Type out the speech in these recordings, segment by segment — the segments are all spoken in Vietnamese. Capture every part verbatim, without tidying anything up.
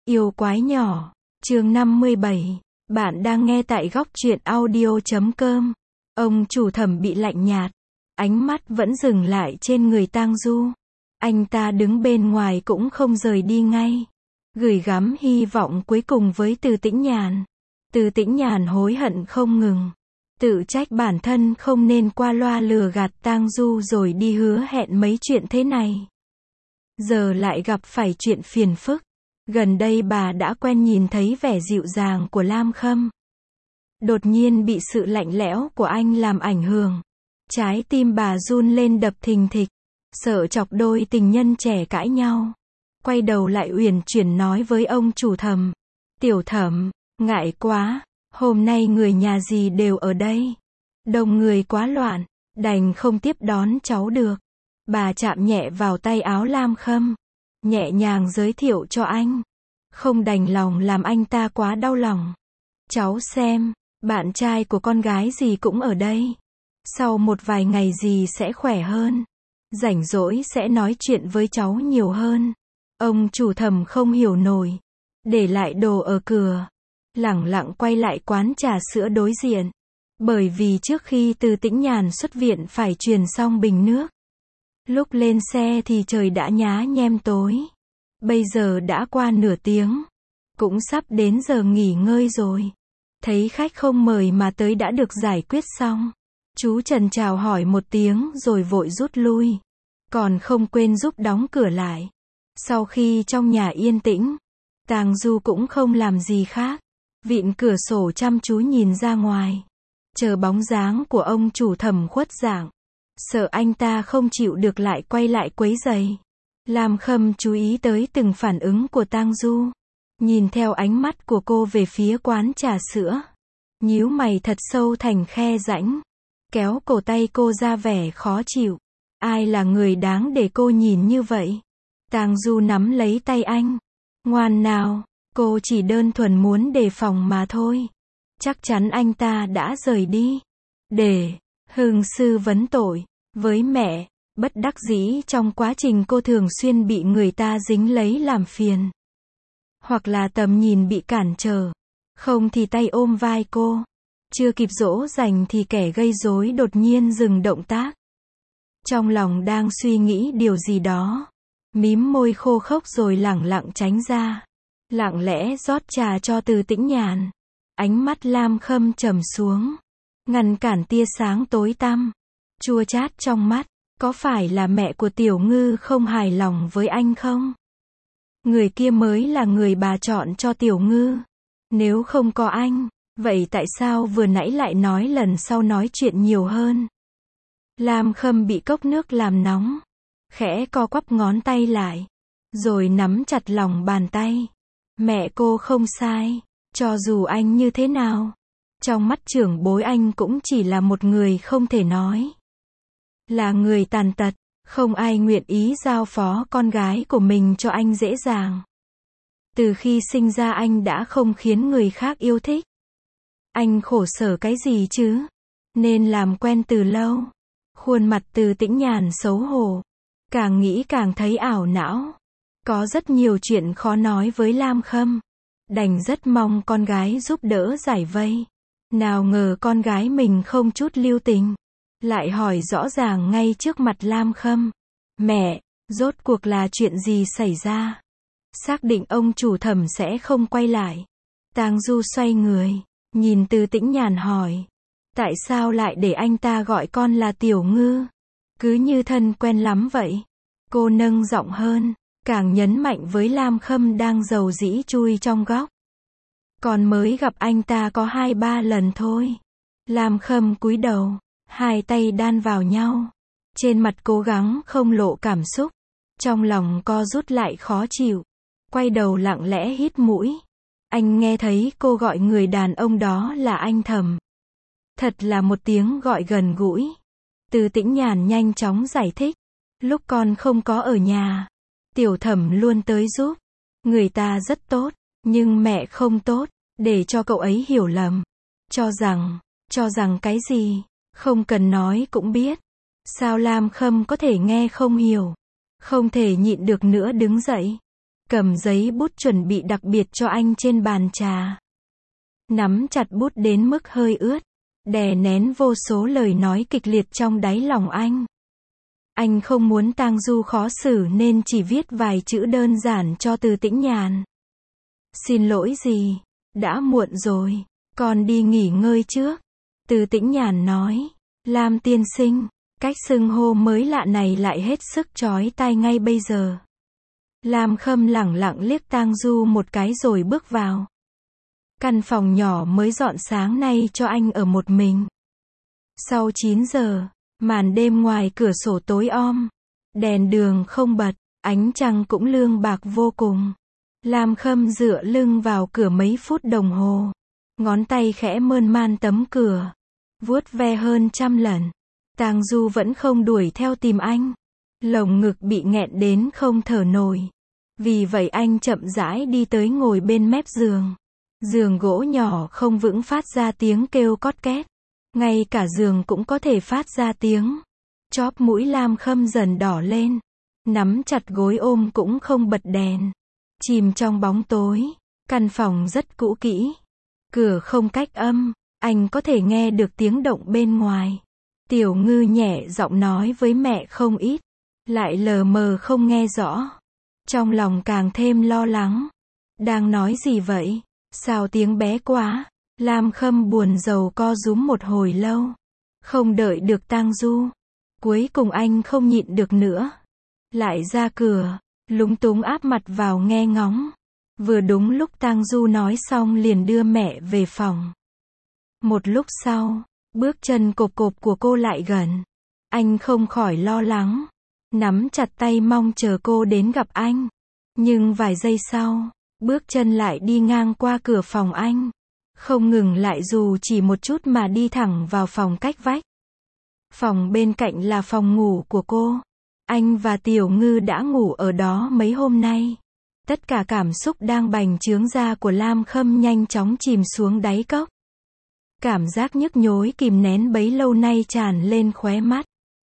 Yêu quái nhỏ, chương năm mươi bảy. Bạn đang nghe tại góc truyện audio chấm com. Ông chủ Thẩm bị lạnh nhạt, ánh mắt vẫn dừng lại trên người Tang Du. Anh ta đứng bên ngoài cũng không rời đi ngay, gửi gắm hy vọng cuối cùng với Từ Tĩnh Nhàn. Từ Tĩnh Nhàn hối hận không ngừng, tự trách bản thân không nên qua loa lừa gạt Tang Du rồi đi hứa hẹn mấy chuyện thế này. Giờ lại gặp phải chuyện phiền phức. Gần đây bà đã quen nhìn thấy vẻ dịu dàng của Lam Khâm. Đột nhiên bị sự lạnh lẽo của anh làm ảnh hưởng. Trái tim bà run lên đập thình thịch, sợ chọc đôi tình nhân trẻ cãi nhau. Quay đầu lại uyển chuyển nói với ông chủ Thẩm. Tiểu Thẩm, ngại quá, hôm nay người nhà gì đều ở đây. Đông người quá loạn, đành không tiếp đón cháu được. Bà chạm nhẹ vào tay áo Lam Khâm, nhẹ nhàng giới thiệu cho anh. Không đành lòng làm anh ta quá đau lòng. Cháu xem, bạn trai của con gái gì cũng ở đây. Sau một vài ngày gì sẽ khỏe hơn. Rảnh rỗi sẽ nói chuyện với cháu nhiều hơn. Ông chủ Thẩm không hiểu nổi, để lại đồ ở cửa, lẳng lặng quay lại quán trà sữa đối diện. Bởi vì trước khi Từ Tĩnh Nhàn xuất viện phải truyền xong bình nước. Lúc lên xe thì trời đã nhá nhem tối. Bây giờ đã qua nửa tiếng, cũng sắp đến giờ nghỉ ngơi rồi. Thấy khách không mời mà tới đã được giải quyết xong. Chú Trần chào hỏi một tiếng rồi vội rút lui. Còn không quên giúp đóng cửa lại. Sau khi trong nhà yên tĩnh, Tang Du cũng không làm gì khác. Vịn cửa sổ chăm chú nhìn ra ngoài. Chờ bóng dáng của ông chủ Thẩm khuất dạng. Sợ anh ta không chịu được lại quay lại quấy rầy. Lam Khâm chú ý tới từng phản ứng của Tang Du. Nhìn theo ánh mắt của cô về phía quán trà sữa. Nhíu mày thật sâu thành khe rãnh. Kéo cổ tay cô ra vẻ khó chịu. Ai là người đáng để cô nhìn như vậy? Tang Du nắm lấy tay anh. Ngoan nào, cô chỉ đơn thuần muốn đề phòng mà thôi. Chắc chắn anh ta đã rời đi. Để Hưng sư vấn tội với mẹ. Bất đắc dĩ trong quá trình cô thường xuyên bị người ta dính lấy làm phiền. Hoặc là tầm nhìn bị cản trở. Không thì tay ôm vai cô. Chưa kịp dỗ dành thì kẻ gây rối đột nhiên dừng động tác. Trong lòng đang suy nghĩ điều gì đó. Mím môi khô khốc rồi lẳng lặng tránh ra. Lặng lẽ rót trà cho Từ Tĩnh Nhàn. Ánh mắt Lam Khâm trầm xuống. Ngăn cản tia sáng tối tăm. Chua chát trong mắt. Có phải là mẹ của Tiểu Ngư không hài lòng với anh không? Người kia mới là người bà chọn cho Tiểu Ngư. Nếu không có anh, vậy tại sao vừa nãy lại nói lần sau nói chuyện nhiều hơn? Lam Khâm bị cốc nước làm nóng. Khẽ co quắp ngón tay lại. Rồi nắm chặt lòng bàn tay. Mẹ cô không sai. Cho dù anh như thế nào. Trong mắt trưởng bối anh cũng chỉ là một người không thể nói. Là người tàn tật, không ai nguyện ý giao phó con gái của mình cho anh dễ dàng. Từ khi sinh ra anh đã không khiến người khác yêu thích. Anh khổ sở cái gì chứ? Nên làm quen từ lâu. Khuôn mặt Từ Tĩnh Nhàn xấu hổ. Càng nghĩ càng thấy ảo não. Có rất nhiều chuyện khó nói với Lam Khâm. Đành rất mong con gái giúp đỡ giải vây. Nào ngờ con gái mình không chút lưu tình. Lại hỏi rõ ràng ngay trước mặt Lam Khâm. Mẹ, rốt cuộc là chuyện gì xảy ra? Xác định ông chủ Thẩm sẽ không quay lại. Tang Du xoay người, nhìn Từ Tĩnh Nhàn hỏi. Tại sao lại để anh ta gọi con là Tiểu Ngư? Cứ như thân quen lắm vậy. Cô nâng giọng hơn, càng nhấn mạnh với Lam Khâm đang rầu rĩ chui trong góc. Con mới gặp anh ta có hai ba lần thôi. Lam Khâm cúi đầu. Hai tay đan vào nhau. Trên mặt cố gắng không lộ cảm xúc. Trong lòng co rút lại khó chịu. Quay đầu lặng lẽ hít mũi. Anh nghe thấy cô gọi người đàn ông đó là anh Thẩm. Thật là một tiếng gọi gần gũi. Từ Tĩnh Nhàn nhanh chóng giải thích. Lúc con không có ở nhà, Tiểu Thẩm luôn tới giúp. Người ta rất tốt, nhưng mẹ không tốt. Để cho cậu ấy hiểu lầm. Cho rằng, cho rằng cái gì? Không cần nói cũng biết. Sao Lam Khâm có thể nghe không hiểu? Không thể nhịn được nữa đứng dậy. cầm giấy bút chuẩn bị đặc biệt cho anh trên bàn trà. Nắm chặt bút đến mức hơi ướt, đè nén vô số lời nói kịch liệt trong đáy lòng anh. Anh không muốn Tang Du khó xử nên chỉ viết vài chữ đơn giản cho Từ Tĩnh Nhàn. Xin lỗi gì, đã muộn rồi, con đi nghỉ ngơi trước. Từ Tĩnh Nhàn nói, Lam tiên sinh, cách xưng hô mới lạ này lại hết sức chói tai ngay bây giờ. Lam Khâm lẳng lặng liếc Tang Du một cái rồi bước vào. Căn phòng nhỏ mới dọn sáng nay cho anh ở một mình. Sau chín giờ, màn đêm ngoài cửa sổ tối om, đèn đường không bật, ánh trăng cũng lương bạc vô cùng. Lam Khâm dựa lưng vào cửa mấy phút đồng hồ, ngón tay khẽ mơn man tấm cửa, vuốt ve hơn trăm lần. Tang Du vẫn không đuổi theo tìm anh, lồng ngực bị nghẹn đến không thở nổi. Vì vậy anh chậm rãi đi tới ngồi bên mép giường. Giường gỗ nhỏ không vững phát ra tiếng kêu cót két. Ngay cả giường cũng có thể phát ra tiếng. Chóp mũi Lam Khâm dần đỏ lên. Nắm chặt gối ôm cũng không bật đèn. Chìm trong bóng tối. Căn phòng rất cũ kỹ. Cửa không cách âm. Anh có thể nghe được tiếng động bên ngoài. Tiểu Ngư nhẹ giọng nói với mẹ không ít. Lại lờ mờ không nghe rõ. Trong lòng càng thêm lo lắng. Đang nói gì vậy? Sao tiếng bé quá? Lam Khâm buồn rầu co rúm một hồi lâu. Không đợi được Tang Du. Cuối cùng anh không nhịn được nữa. Lại ra cửa, lúng túng áp mặt vào nghe ngóng. Vừa đúng lúc Tang Du nói xong liền đưa mẹ về phòng. Một lúc sau, bước chân cộp cộp của cô lại gần. Anh không khỏi lo lắng. Nắm chặt tay mong chờ cô đến gặp anh. Nhưng vài giây sau, bước chân lại đi ngang qua cửa phòng anh. Không ngừng lại dù chỉ một chút mà đi thẳng vào phòng cách vách. Phòng bên cạnh là phòng ngủ của cô. Anh và Tiểu Ngư đã ngủ ở đó mấy hôm nay. Tất cả cảm xúc đang bành trướng ra của Lam Khâm nhanh chóng chìm xuống đáy cốc. Cảm giác nhức nhối kìm nén bấy lâu nay tràn lên khóe mắt.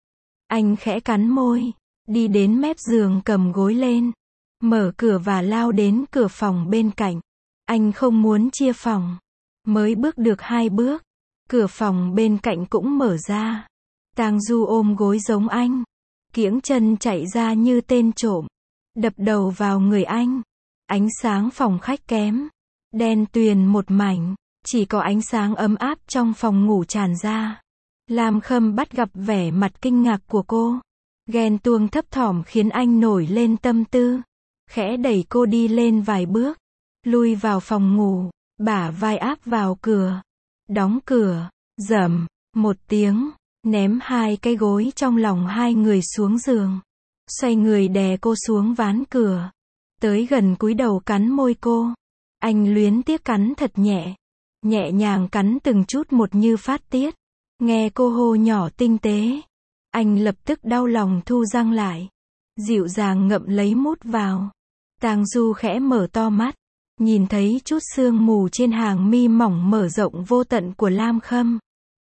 Anh khẽ cắn môi, đi đến mép giường cầm gối lên, mở cửa và lao đến cửa phòng bên cạnh. Anh không muốn chia phòng. Mới bước được hai bước, cửa phòng bên cạnh cũng mở ra. Tang Du ôm gối giống anh, kiễng chân chạy ra như tên trộm, đập đầu vào người anh. Ánh sáng phòng khách kém, đen tuyền một mảnh, chỉ có ánh sáng ấm áp trong phòng ngủ tràn ra. Lam Khâm bắt gặp vẻ mặt kinh ngạc của cô. Ghen tuông thấp thỏm khiến anh nổi lên tâm tư. Khẽ đẩy cô đi lên vài bước, lui vào phòng ngủ, bả vai áp vào cửa. Đóng cửa, rầm, một tiếng, ném hai cái gối trong lòng hai người xuống giường. Xoay người đè cô xuống ván cửa. Tới gần cúi đầu cắn môi cô. Anh luyến tiếc cắn thật nhẹ. Nhẹ nhàng cắn từng chút một như phát tiết. Nghe cô hô nhỏ tinh tế. Anh lập tức đau lòng thu răng lại. Dịu dàng ngậm lấy mút vào. Tang Du khẽ mở to mắt. Nhìn thấy chút sương mù trên hàng mi mỏng mở rộng vô tận của Lam Khâm.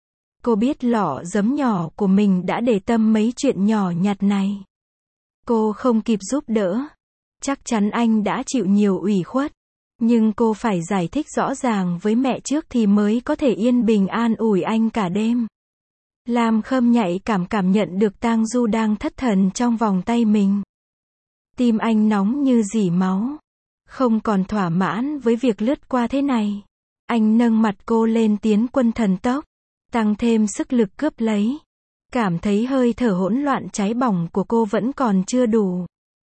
Cô biết lọ giấm nhỏ của mình đã để tâm mấy chuyện nhỏ nhặt này. Cô không kịp giúp đỡ. Chắc chắn anh đã chịu nhiều ủy khuất. Nhưng cô phải giải thích rõ ràng với mẹ trước thì mới có thể yên bình an ủi anh cả đêm. Lam Khâm nhạy cảm cảm nhận được Tang Du đang thất thần trong vòng tay mình. Tim anh nóng như rỉ máu. Không còn thỏa mãn với việc lướt qua thế này. Anh nâng mặt cô lên tiến quân thần tốc. Tăng thêm sức lực cướp lấy. Cảm thấy hơi thở hỗn loạn cháy bỏng của cô vẫn còn chưa đủ.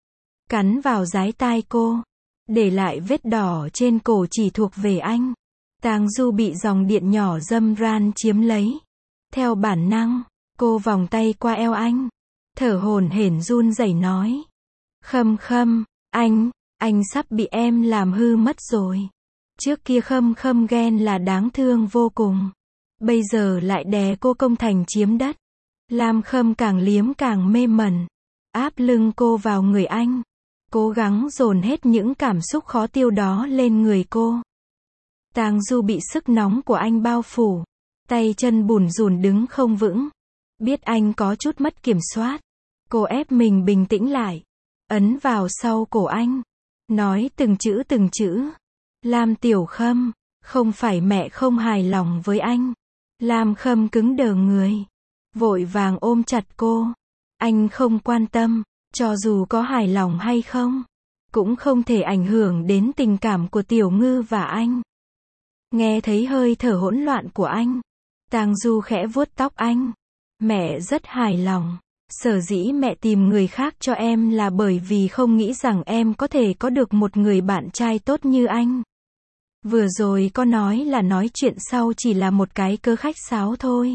Cắn vào dái tai cô. Để lại vết đỏ trên cổ chỉ thuộc về anh. Tang Du bị dòng điện nhỏ dâm ran chiếm lấy. Theo bản năng, cô vòng tay qua eo anh. Thở hổn hển run rẩy nói. Khâm Khâm, anh, anh sắp bị em làm hư mất rồi. Trước kia Khâm Khâm ghen là đáng thương vô cùng. Bây giờ lại đè cô công thành chiếm đất. Lam Khâm càng liếm càng mê mẩn. Áp lưng cô vào người anh. Cố gắng dồn hết những cảm xúc khó tiêu đó lên người cô. Tang Du bị sức nóng của anh bao phủ. Tay chân bủn rủn đứng không vững. Biết anh có chút mất kiểm soát. Cô ép mình bình tĩnh lại. Ấn vào sau cổ anh. Nói từng chữ từng chữ. Lam Tiểu Khâm, không phải mẹ không hài lòng với anh. Lam Khâm cứng đờ người. Vội vàng ôm chặt cô. Anh không quan tâm, cho dù có hài lòng hay không, cũng không thể ảnh hưởng đến tình cảm của Tiểu Ngư và anh. Nghe thấy hơi thở hỗn loạn của anh, Tang Du khẽ vuốt tóc anh. Mẹ rất hài lòng. Sở dĩ mẹ tìm người khác cho em là bởi vì không nghĩ rằng em có thể có được một người bạn trai tốt như anh. Vừa rồi con nói là nói chuyện sau chỉ là một cái cớ khách sáo thôi.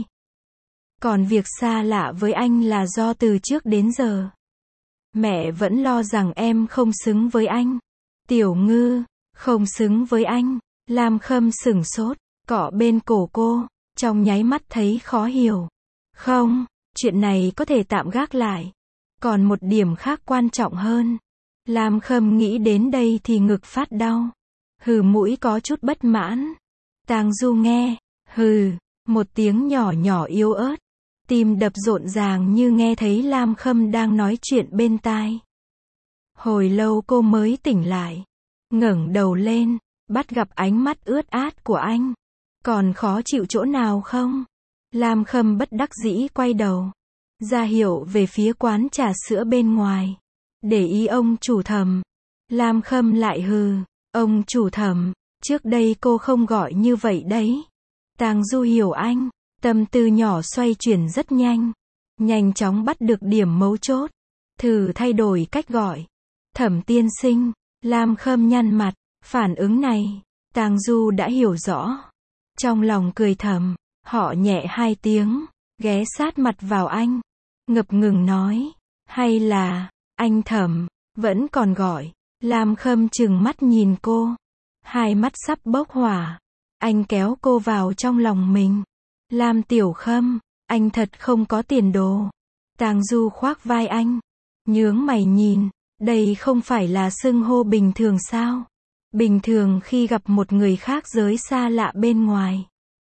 Còn việc xa lạ với anh là do từ trước đến giờ mẹ vẫn lo rằng em không xứng với anh. Tiểu Ngư, không xứng với anh. Lam Khâm sửng sốt, cọ bên cổ cô, trong nháy mắt thấy khó hiểu. Không, chuyện này có thể tạm gác lại. Còn một điểm khác quan trọng hơn. Lam Khâm nghĩ đến đây thì ngực phát đau. Hừ, mũi có chút bất mãn. Tang Du nghe, hừ, một tiếng nhỏ nhỏ yếu ớt. Tim đập rộn ràng như nghe thấy Lam Khâm đang nói chuyện bên tai. Hồi lâu cô mới tỉnh lại. Ngẩng đầu lên, bắt gặp ánh mắt ướt át của anh. Còn khó chịu chỗ nào không? Lam Khâm bất đắc dĩ quay đầu, ra hiệu về phía quán trà sữa bên ngoài. Để ý ông chủ Thẩm. Lam Khâm lại hừ, ông chủ Thẩm, trước đây cô không gọi như vậy đấy. Tang Du hiểu anh, tâm tư nhỏ xoay chuyển rất nhanh. Nhanh chóng bắt được điểm mấu chốt. Thử thay đổi cách gọi. Thẩm tiên sinh. Lam Khâm nhăn mặt, phản ứng này, Tang Du đã hiểu rõ. Trong lòng cười thầm, họ nhẹ hai tiếng, ghé sát mặt vào anh. Ngập ngừng nói, hay là, anh Thẩm, vẫn còn gọi. Lam Khâm trừng mắt nhìn cô. Hai mắt sắp bốc hỏa. Anh kéo cô vào trong lòng mình. Lam Tiểu Khâm, anh thật không có tiền đồ. Tang Du khoác vai anh. Nhướng mày nhìn, đây không phải là xưng hô bình thường sao? Bình thường khi gặp một người khác giới xa lạ bên ngoài,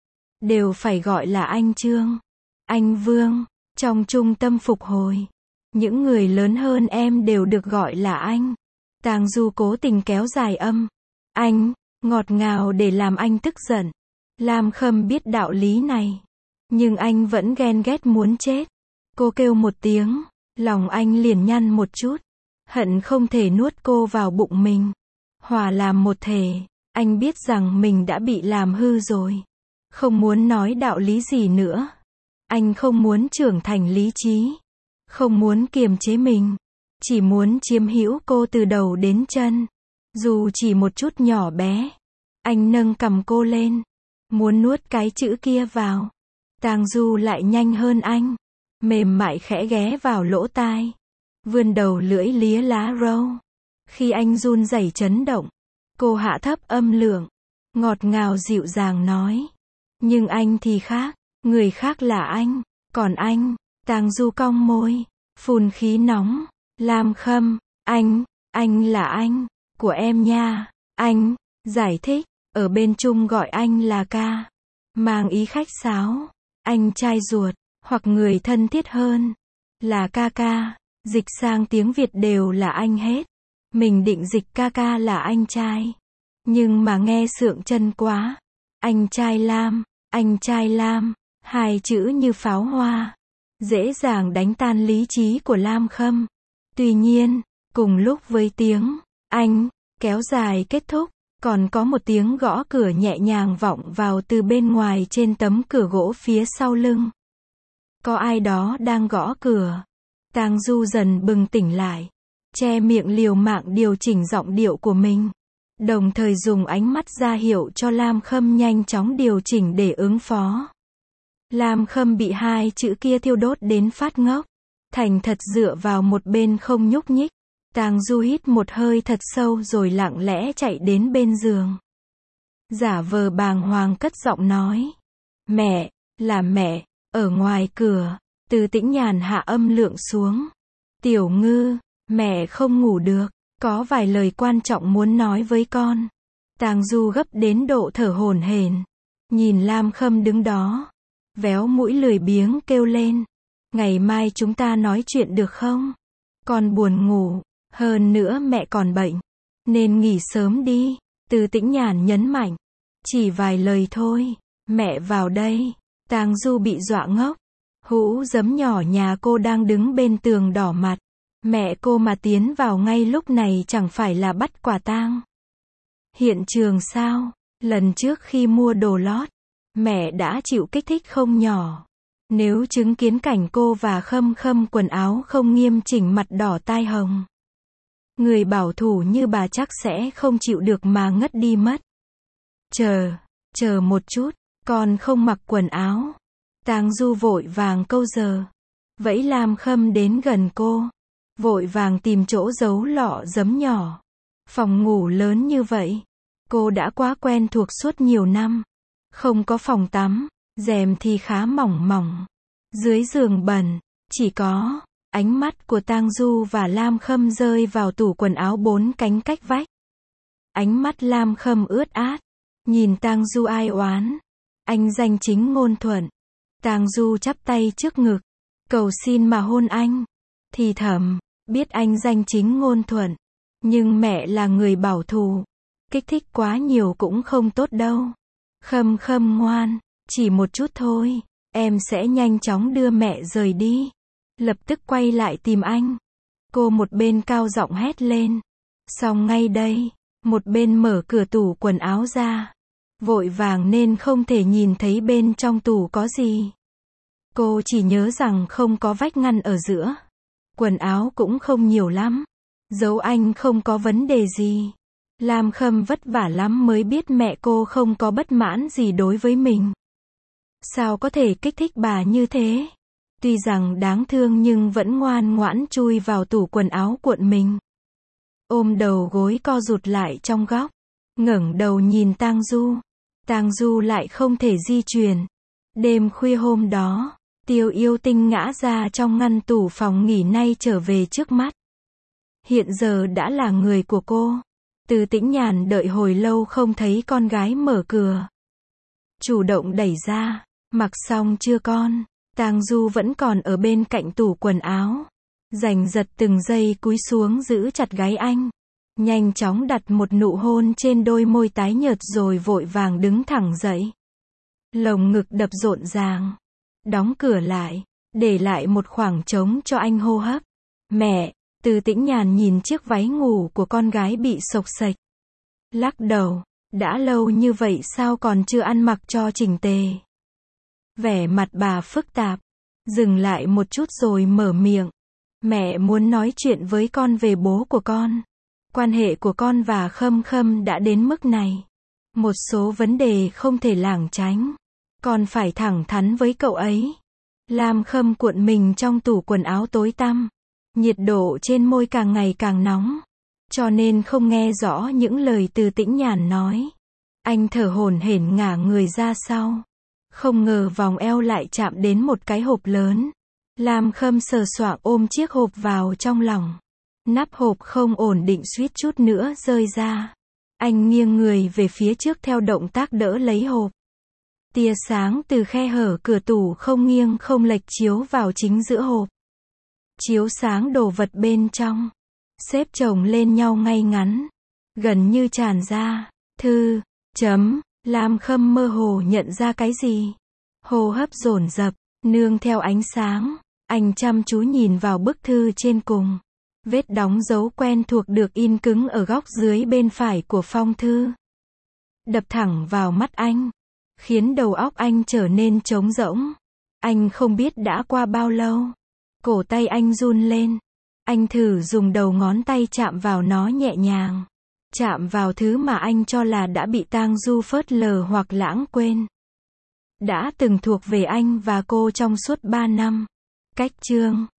đều phải gọi là anh Trương, anh Vương. Trong trung tâm phục hồi, những người lớn hơn em đều được gọi là anh. Tang Du cố tình kéo dài âm. Anh, ngọt ngào để làm anh tức giận. Lam Khâm biết đạo lý này, nhưng anh vẫn ghen ghét muốn chết. Cô kêu một tiếng, lòng anh liền nhăn một chút, hận không thể nuốt cô vào bụng mình, hòa làm một thể. Anh biết rằng mình đã bị làm hư rồi, không muốn nói đạo lý gì nữa. Anh không muốn trưởng thành lý trí, không muốn kiềm chế mình, chỉ muốn chiếm hữu cô từ đầu đến chân, dù chỉ một chút nhỏ bé. Anh nâng cằm cô lên, muốn nuốt cái chữ kia vào. Tang Du lại nhanh hơn anh, mềm mại khẽ ghé vào lỗ tai, vươn đầu lưỡi lía lá râu. Khi anh run rẩy chấn động, cô hạ thấp âm lượng, ngọt ngào dịu dàng nói. Nhưng anh thì khác, người khác là anh, còn anh. Tang Du cong môi, phun khí nóng. Lam Khâm, anh, anh là anh, của em nha. Anh, giải thích, ở bên Trung gọi anh là ca, mang ý khách sáo. Anh trai ruột, hoặc người thân thiết hơn, là ca ca. Dịch sang tiếng Việt đều là anh hết. Mình định dịch ca ca là anh trai, nhưng mà nghe sượng chân quá. Anh trai Lam, anh trai Lam, hai chữ như pháo hoa, dễ dàng đánh tan lý trí của Lam Khâm. Tuy nhiên, cùng lúc với tiếng anh kéo dài kết thúc, còn có một tiếng gõ cửa nhẹ nhàng vọng vào từ bên ngoài trên tấm cửa gỗ phía sau lưng. Có ai đó đang gõ cửa. Tang Du dần bừng tỉnh lại, che miệng liều mạng điều chỉnh giọng điệu của mình, đồng thời dùng ánh mắt ra hiệu cho Lam Khâm nhanh chóng điều chỉnh để ứng phó. Lam Khâm bị hai chữ kia thiêu đốt đến phát ngốc, thành thật dựa vào một bên không nhúc nhích. Tang Du hít một hơi thật sâu rồi lặng lẽ chạy đến bên giường, giả vờ bàng hoàng cất giọng nói. Mẹ, là mẹ. Ở ngoài cửa, Từ Tĩnh Nhàn hạ âm lượng xuống. Tiểu Ngư, mẹ không ngủ được, có vài lời quan trọng muốn nói với con. Tang Du gấp đến độ thở hổn hển, nhìn Lam Khâm đứng đó, véo mũi lười biếng kêu lên. Ngày mai chúng ta nói chuyện được không? Con buồn ngủ, hơn nữa mẹ còn bệnh. Nên nghỉ sớm đi. Từ Tĩnh Nhàn nhấn mạnh. Chỉ vài lời thôi. Mẹ vào đây. Tang Du bị dọa ngốc. Hũ giấm nhỏ nhà cô đang đứng bên tường đỏ mặt. Mẹ cô mà tiến vào ngay lúc này chẳng phải là bắt quả tang. Hiện trường sao? Lần trước khi mua đồ lót, mẹ đã chịu kích thích không nhỏ. Nếu chứng kiến cảnh cô và Khâm Khâm quần áo không nghiêm chỉnh, mặt đỏ tai hồng, người bảo thủ như bà chắc sẽ không chịu được mà ngất đi mất. Chờ, chờ một chút, con không mặc quần áo. Tang Du vội vàng câu giờ. Vẫy Lam Khâm đến gần cô. Vội vàng tìm chỗ giấu lọ giấm nhỏ. Phòng ngủ lớn như vậy, cô đã quá quen thuộc suốt nhiều năm. Không có phòng tắm, rèm thì khá mỏng mỏng. Dưới giường bẩn, chỉ có ánh mắt của Tang Du và Lam Khâm rơi vào tủ quần áo bốn cánh cách vách. Ánh mắt Lam Khâm ướt át, nhìn Tang Du ai oán. Anh danh chính ngôn thuận. Tang Du chắp tay trước ngực, cầu xin mà hôn anh. Thì thầm, biết anh danh chính ngôn thuận, nhưng mẹ là người bảo thủ, kích thích quá nhiều cũng không tốt đâu. Khâm Khâm ngoan, chỉ một chút thôi, em sẽ nhanh chóng đưa mẹ rời đi. Lập tức quay lại tìm anh. Cô một bên cao giọng hét lên. Xong ngay đây, một bên mở cửa tủ quần áo ra. Vội vàng nên không thể nhìn thấy bên trong tủ có gì. Cô chỉ nhớ rằng không có vách ngăn ở giữa. Quần áo cũng không nhiều lắm. Dấu anh không có vấn đề gì. Lam Khâm vất vả lắm mới biết mẹ cô không có bất mãn gì đối với mình. Sao có thể kích thích bà như thế? Tuy rằng đáng thương nhưng vẫn ngoan ngoãn chui vào tủ quần áo cuộn mình. Ôm đầu gối co rụt lại trong góc. Ngẩng đầu nhìn Tang Du. Tang Du lại không thể di chuyển. Đêm khuya hôm đó, Tiêu Yêu Tinh ngã ra trong ngăn tủ phòng nghỉ nay trở về trước mắt. Hiện giờ đã là người của cô. Từ Tĩnh Nhàn đợi hồi lâu không thấy con gái mở cửa. Chủ động đẩy ra. Mặc xong chưa con? Tang Du vẫn còn ở bên cạnh tủ quần áo. Giành giật từng giây cúi xuống giữ chặt gáy anh. Nhanh chóng đặt một nụ hôn trên đôi môi tái nhợt rồi vội vàng đứng thẳng dậy. Lồng ngực đập rộn ràng. Đóng cửa lại, để lại một khoảng trống cho anh hô hấp. Mẹ, Từ Tĩnh Nhàn nhìn chiếc váy ngủ của con gái bị xộc xệch. Lắc đầu, đã lâu như vậy sao còn chưa ăn mặc cho chỉnh tề. Vẻ mặt bà phức tạp, dừng lại một chút rồi mở miệng. Mẹ muốn nói chuyện với con về bố của con. Quan hệ của con và Khâm Khâm đã đến mức này. Một số vấn đề không thể lảng tránh. Con phải thẳng thắn với cậu ấy. Lam Khâm cuộn mình trong tủ quần áo tối tăm. Nhiệt độ trên môi càng ngày càng nóng. Cho nên không nghe rõ những lời Từ Tĩnh Nhàn nói. Anh thở hổn hển ngả người ra sau. Không ngờ vòng eo lại chạm đến một cái hộp lớn. Lam Khâm sờ soạng ôm chiếc hộp vào trong lòng. Nắp hộp không ổn định suýt chút nữa rơi ra. Anh nghiêng người về phía trước theo động tác đỡ lấy hộp. Tia sáng từ khe hở cửa tủ không nghiêng không lệch chiếu vào chính giữa hộp. Chiếu sáng đồ vật bên trong. Xếp chồng lên nhau ngay ngắn. Gần như tràn ra. Thư. Chấm. Lam Khâm mơ hồ nhận ra cái gì. Hô hấp dồn dập. Nương theo ánh sáng. Anh chăm chú nhìn vào bức thư trên cùng. Vết đóng dấu quen thuộc được in cứng ở góc dưới bên phải của phong thư. Đập thẳng vào mắt anh. Khiến đầu óc anh trở nên trống rỗng. Anh không biết đã qua bao lâu. Cổ tay anh run lên. Anh thử dùng đầu ngón tay chạm vào nó nhẹ nhàng. Chạm vào thứ mà anh cho là đã bị Tang Du phớt lờ hoặc lãng quên. Đã từng thuộc về anh và cô trong suốt ba năm. Cách chương